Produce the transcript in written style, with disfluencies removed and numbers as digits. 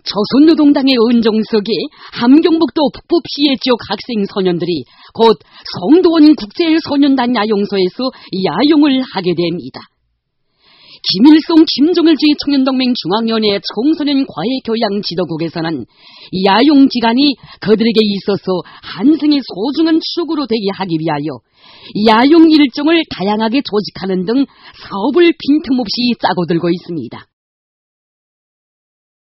조선노동당의 은정석에 함경북도 북부 피해 지역 학생 소년들이 곧 성도원 국제소년단 야용소에서 야용을 하게 됩니다. 김일성 김정일주의 청년동맹 중앙위원회 청소년 과외교양 지도국에서는 야용 기간이 그들에게 있어서 한생의 소중한 추억으로 되게 하기 위하여 야용 일정을 다양하게 조직하는 등 사업을 빈틈없이 짜고 들고 있습니다.